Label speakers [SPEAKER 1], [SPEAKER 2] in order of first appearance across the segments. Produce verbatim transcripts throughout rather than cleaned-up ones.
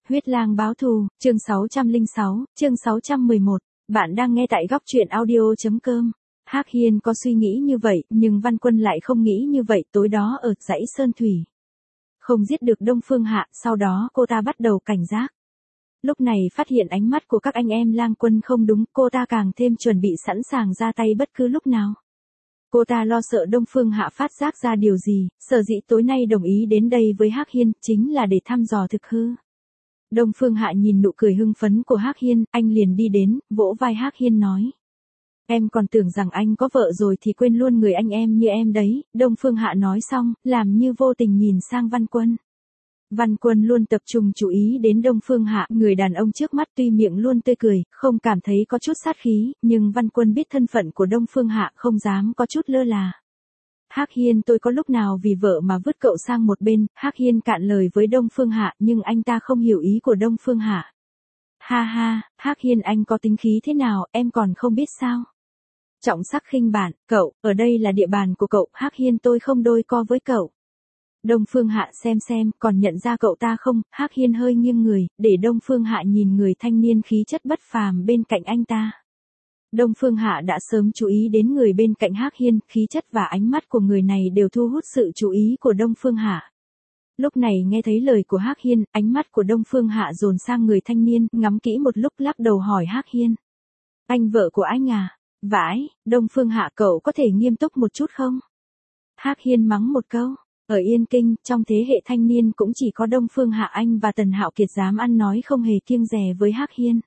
[SPEAKER 1] Huyết lang báo thù, chương sáu trăm lẻ sáu, chương sáu trăm mười một. Bạn đang nghe tại góc truyện audio chấm com. Hắc Hiên có suy nghĩ như vậy, nhưng Văn Quân lại không nghĩ như vậy. Tối đó ở dãy Sơn Thủy, không giết được Đông Phương Hạ, sau đó cô ta bắt đầu cảnh giác. Lúc này phát hiện ánh mắt của các anh em lang quân không đúng, cô ta càng thêm chuẩn bị sẵn sàng ra tay bất cứ lúc nào. Cô ta lo sợ Đông Phương Hạ phát giác ra điều gì, sở dĩ tối nay đồng ý đến đây với Hắc Hiên, chính là để thăm dò thực hư. Đông Phương Hạ nhìn nụ cười hưng phấn của Hắc Hiên, anh liền đi đến, vỗ vai Hắc Hiên nói. Em còn tưởng rằng anh có vợ rồi thì quên luôn người anh em như em đấy. Đông Phương Hạ nói xong, làm như vô tình nhìn sang Văn Quân. Văn Quân luôn tập trung chú ý đến Đông Phương Hạ, người đàn ông trước mắt tuy miệng luôn tươi cười, không cảm thấy có chút sát khí, nhưng Văn Quân biết thân phận của Đông Phương Hạ, không dám có chút lơ là. Hắc Hiên, tôi có lúc nào vì vợ mà vứt cậu sang một bên? Hắc Hiên cạn lời với Đông Phương Hạ, nhưng anh ta không hiểu ý của Đông Phương Hạ. Ha ha, Hắc Hiên, anh có tính khí thế nào, em còn không biết sao? Trọng sắc khinh bạn, cậu, ở đây là địa bàn của cậu. Hắc Hiên, tôi không đôi co với cậu. Đông Phương Hạ xem xem, còn nhận ra cậu ta không? Hắc Hiên hơi nghiêng người, để Đông Phương Hạ nhìn người thanh niên khí chất bất phàm bên cạnh anh ta. Đông Phương Hạ đã sớm chú ý đến người bên cạnh Hắc Hiên, khí chất và ánh mắt của người này đều thu hút sự chú ý của Đông Phương Hạ. Lúc này nghe thấy lời của Hắc Hiên, ánh mắt của Đông Phương Hạ dồn sang người thanh niên, ngắm kỹ một lúc lắc đầu hỏi Hắc Hiên. Anh vợ của anh à? Vãi, Đông Phương Hạ, cậu có thể nghiêm túc một chút không? Hắc Hiên mắng một câu. Ở Yên Kinh, trong thế hệ thanh niên cũng chỉ có Đông Phương Hạ anh và Tần Hạo Kiệt dám ăn nói không hề kiêng dè với Hắc Hiên.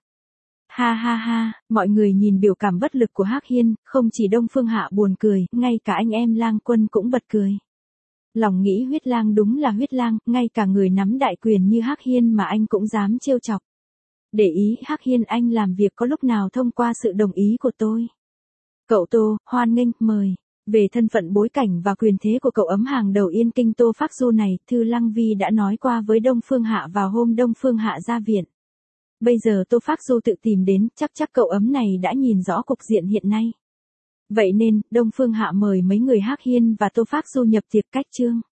[SPEAKER 1] Ha ha ha, mọi người nhìn biểu cảm bất lực của Hắc Hiên, không chỉ Đông Phương Hạ buồn cười, ngay cả anh em lang quân cũng bật cười. Lòng nghĩ huyết lang đúng là huyết lang, ngay cả người nắm đại quyền như Hắc Hiên mà anh cũng dám trêu chọc. Để ý, Hắc Hiên, anh làm việc có lúc nào thông qua sự đồng ý của tôi? Cậu Tô, hoan nghênh, mời. Về thân phận, bối cảnh và quyền thế của cậu ấm hàng đầu Yên Kinh Tô Phác Du này, Thư Lăng Vi đã nói qua với Đông Phương Hạ vào hôm Đông Phương Hạ ra viện. Bây giờ Tô Phác Du tự tìm đến, chắc chắc cậu ấm này đã nhìn rõ cục diện hiện nay. Vậy nên, Đông Phương Hạ mời mấy người Hắc Hiên và Tô Phác Du nhập tiệc cách trương.